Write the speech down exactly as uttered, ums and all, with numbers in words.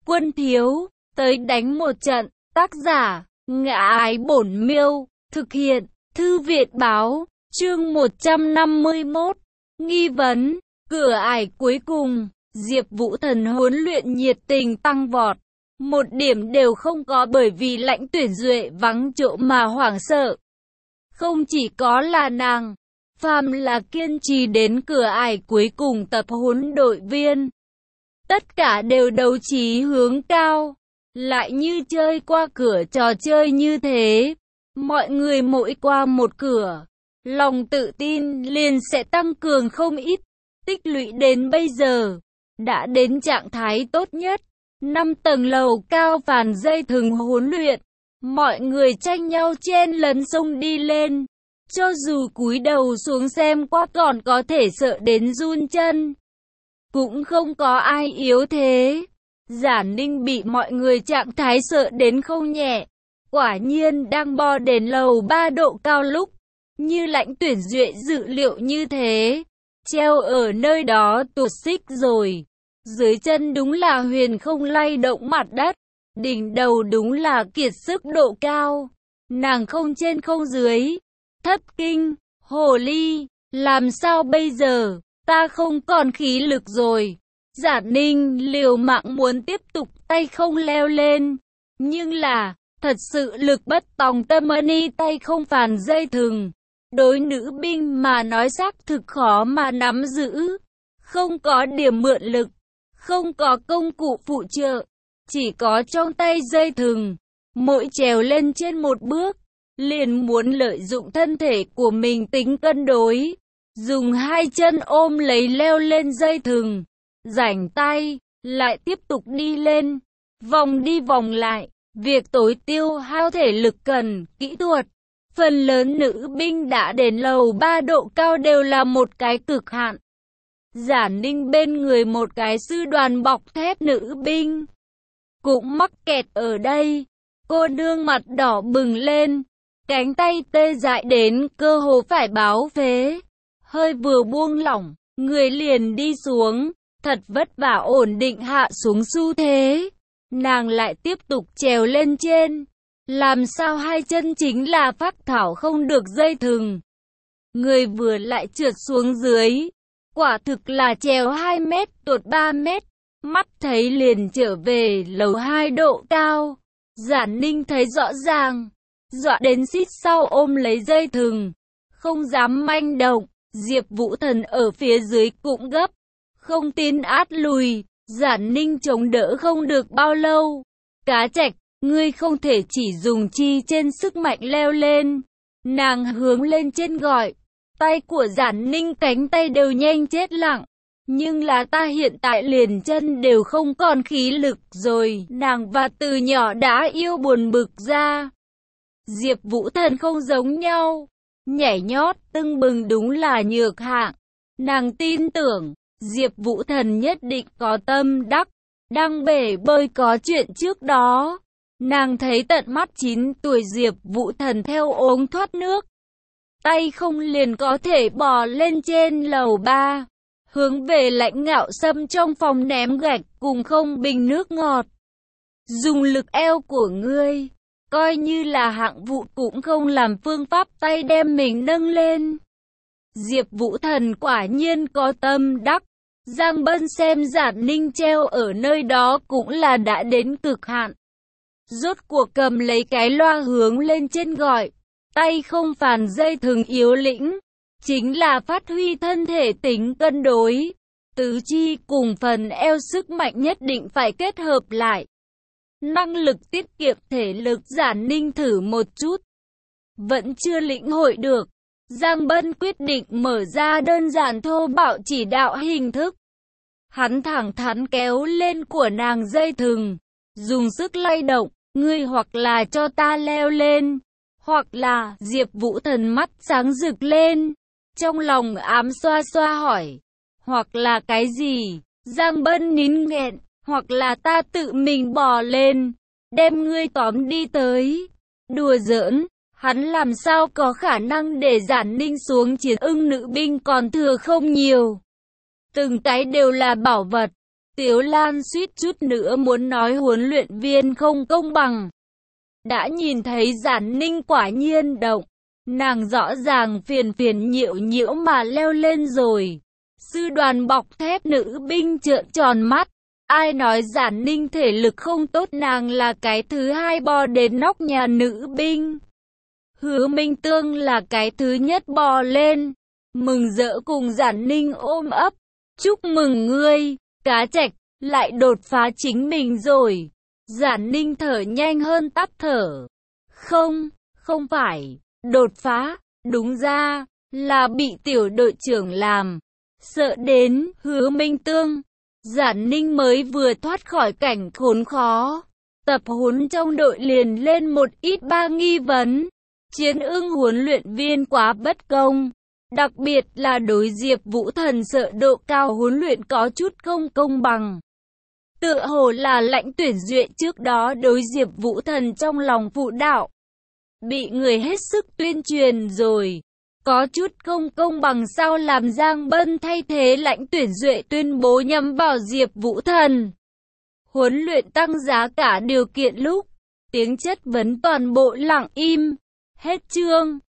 quân thiếu, tới đánh một trận. Tác giả, Ngã Ái Bổn Miêu, thực hiện, Thư Viện Báo, chương một trăm năm mươi mốt, nghi vấn, cửa ải cuối cùng, Diệp Vũ Thần huấn luyện nhiệt tình tăng vọt. Một điểm đều không có bởi vì Lãnh Tuyển Duệ vắng chỗ mà hoảng sợ. Không chỉ có là nàng, phàm là kiên trì đến cửa ải cuối cùng tập huấn đội viên, tất cả đều đấu trí hướng cao, lại như chơi qua cửa trò chơi như thế. Mọi người mỗi qua một cửa, lòng tự tin liền sẽ tăng cường không ít, tích lũy đến bây giờ, đã đến trạng thái tốt nhất. Năm tầng lầu cao phàn dây thừng huấn luyện, mọi người tranh nhau chen lấn xông đi lên, cho dù cúi đầu xuống xem qua còn có thể sợ đến run chân. Cũng không có ai yếu thế. Giả Ninh bị mọi người trạng thái sợ đến không nhẹ. Quả nhiên đang bo đến lầu ba độ cao lúc, như Lãnh Tuyển Duệ dự liệu như thế, treo ở nơi đó tuột xích rồi. Dưới chân đúng là huyền không lay động mặt đất, đỉnh đầu đúng là kiệt sức độ cao. Nàng không trên không dưới, thất kinh, hồ ly, làm sao bây giờ, ta không còn khí lực rồi. Giả Ninh liều mạng muốn tiếp tục tay không leo lên, nhưng là, thật sự lực bất tòng tâm ni tay không phàn dây thừng. Đối nữ binh mà nói xác thực khó mà nắm giữ, không có điểm mượn lực, không có công cụ phụ trợ, chỉ có trong tay dây thừng. Mỗi trèo lên trên một bước, liền muốn lợi dụng thân thể của mình tính cân đối, dùng hai chân ôm lấy leo lên dây thừng, rảnh tay, lại tiếp tục đi lên, vòng đi vòng lại. Việc tối tiêu hao thể lực cần kỹ thuật. Phần lớn nữ binh đã đến lầu ba độ cao đều là một cái cực hạn. Giả Ninh bên người một cái sư đoàn bọc thép nữ binh cũng mắc kẹt ở đây. Cô nương mặt đỏ bừng lên, cánh tay tê dại đến cơ hồ phải báo phế. Hơi vừa buông lỏng, người liền đi xuống, thật vất vả ổn định hạ xuống xu thế. Nàng lại tiếp tục trèo lên trên. Làm sao hai chân chính là phác thảo không được dây thừng. Người vừa lại trượt xuống dưới. Quả thực là trèo hai mét tuột ba mét. Mắt thấy liền trở về lầu hai độ cao. Giả Ninh thấy rõ ràng, dọa đến xít sau ôm lấy dây thừng, không dám manh động. Diệp Vũ Thần ở phía dưới cũng gấp, không tin át lùi. Giả Ninh chống đỡ không được bao lâu. Cá Trạch, ngươi không thể chỉ dùng chi trên sức mạnh leo lên. Nàng hướng lên trên gọi. Tay của Giả Ninh cánh tay đều nhanh chết lặng. Nhưng là ta hiện tại liền chân đều không còn khí lực rồi. Nàng và từ nhỏ đã yêu buồn bực ra. Diệp Vũ Thần không giống nhau. Nhảy nhót tưng bừng đúng là nhược hạng. Nàng tin tưởng Diệp Vũ Thần nhất định có tâm đắc. Đang bể bơi có chuyện trước đó. Nàng thấy tận mắt chín tuổi Diệp Vũ Thần theo ống thoát nước. Tay không liền có thể bò lên trên lầu ba. Hướng về Lãnh Ngạo Sâm trong phòng ném gạch cùng không bình nước ngọt. Dùng lực eo của ngươi, coi như là hạng vụ cũng không làm phương pháp tay đem mình nâng lên. Diệp Vũ Thần quả nhiên có tâm đắc. Giang Bân xem Giả Ninh treo ở nơi đó cũng là đã đến cực hạn. Rốt cuộc cầm lấy cái loa hướng lên trên gọi. Tay không phàn dây thừng yếu lĩnh, chính là phát huy thân thể tính cân đối. Tứ chi cùng phần eo sức mạnh nhất định phải kết hợp lại. Năng lực tiết kiệm thể lực Giả Ninh thử một chút, vẫn chưa lĩnh hội được. Giang Bân quyết định mở ra đơn giản thô bạo chỉ đạo hình thức. Hắn thẳng thắn kéo lên của nàng dây thừng, dùng sức lay động, ngươi hoặc là cho ta leo lên, hoặc là Diệp Vũ Thần mắt sáng rực lên, trong lòng ám xoa xoa hỏi, hoặc là cái gì? Giang Bân nín nghẹn, hoặc là ta tự mình bò lên, đem ngươi tóm đi tới. Đùa giỡn. Hắn làm sao có khả năng để Giả Ninh xuống chiến ưng nữ binh còn thừa không nhiều. Từng cái đều là bảo vật. Tiếu Lan suýt chút nữa muốn nói huấn luyện viên không công bằng. Đã nhìn thấy Giản Ninh quả nhiên động, nàng rõ ràng phiền phiền nhiễu nhiễu mà leo lên rồi. Sư đoàn bọc thép nữ binh trợn tròn mắt. Ai nói Giản Ninh thể lực không tốt, nàng là cái thứ hai bò đến nóc nhà nữ binh. Hứa Minh Tương là cái thứ nhất bò lên. Mừng rỡ cùng Giản Ninh ôm ấp. Chúc mừng ngươi, Cá Trạch, lại đột phá chính mình rồi. Giản Ninh thở nhanh hơn tắt thở. Không, không phải, đột phá, đúng ra, là bị tiểu đội trưởng làm. Sợ đến, Hứa Minh Tương. Giản Ninh mới vừa thoát khỏi cảnh khốn khó. Tập huấn trong đội liền lên một ít ba nghi vấn. Chiến ưng huấn luyện viên quá bất công. Đặc biệt là đối Diệp Vũ Thần sợ độ cao huấn luyện có chút không công bằng. Tựa hồ là lãnh tuyển duyệt trước đó đối Diệp Vũ Thần trong lòng phụ đạo. Bị người hết sức tuyên truyền rồi. Có chút không công bằng sao làm Giang Bân thay thế lãnh tuyển duệ tuyên bố nhắm vào Diệp Vũ Thần. Huấn luyện tăng giá cả điều kiện lúc. Tiếng chất vấn toàn bộ lặng im. Hết chương.